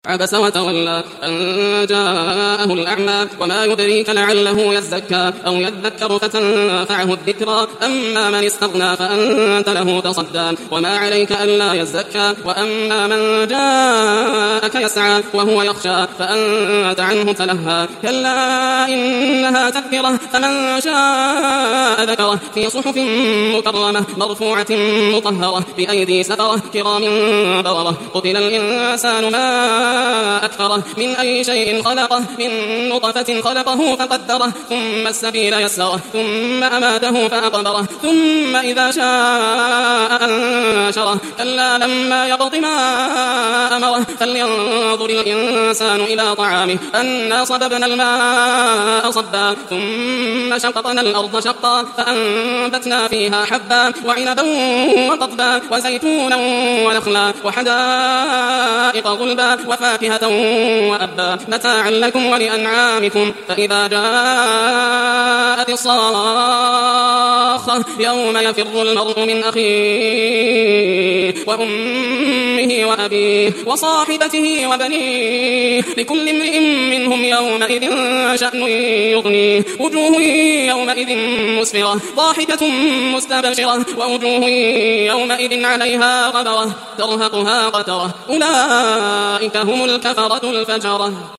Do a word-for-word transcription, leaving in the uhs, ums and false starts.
عبس وتولى أن جاءه الأعمى وما يدريك لعله يزكى أو يذكر فتنفعه الذكرى أما من استغنى فأنت له تصدى وما عليك ألا يزكى وأما من جاءك يسعى وهو يخشى فأنت عنه تلهى كلا إنها تذكرة فمن شاء ذكره في صحف مكرمة مرفوعة مطهرة بأيدي سفرة كرام بررة قتل الإنسان ما أكثره من أي شيء خلقه من نطفة خلقه فقدره ثم السبيل يسره ثم أماته فأقبره ثم إذا شاء أنشره كلا لما يقض ما أمره فلينظر الإنسان إلى طعامه أنا صببنا الماء صبا ثم شققنا الأرض شقا فأنبتنا فيها حبا وعنبا وقضبا وزيتونا ونخلا وحدائق غلبا وفاكهة وأبا متاعا لكم ولأنعامكم فإذا جاءت الصاخة يوم يفر المرء من أخيه وأمه وأبيه وصاحبته وبنيه لكل امرئ منهم يومئذ شأن يغنيه وجوه يومئذ مسفرة ضاحكة مستبشرة ووجوه يومئذ عليها غبرة ترهقها قترة أولئك هم الكفرة الفجرة.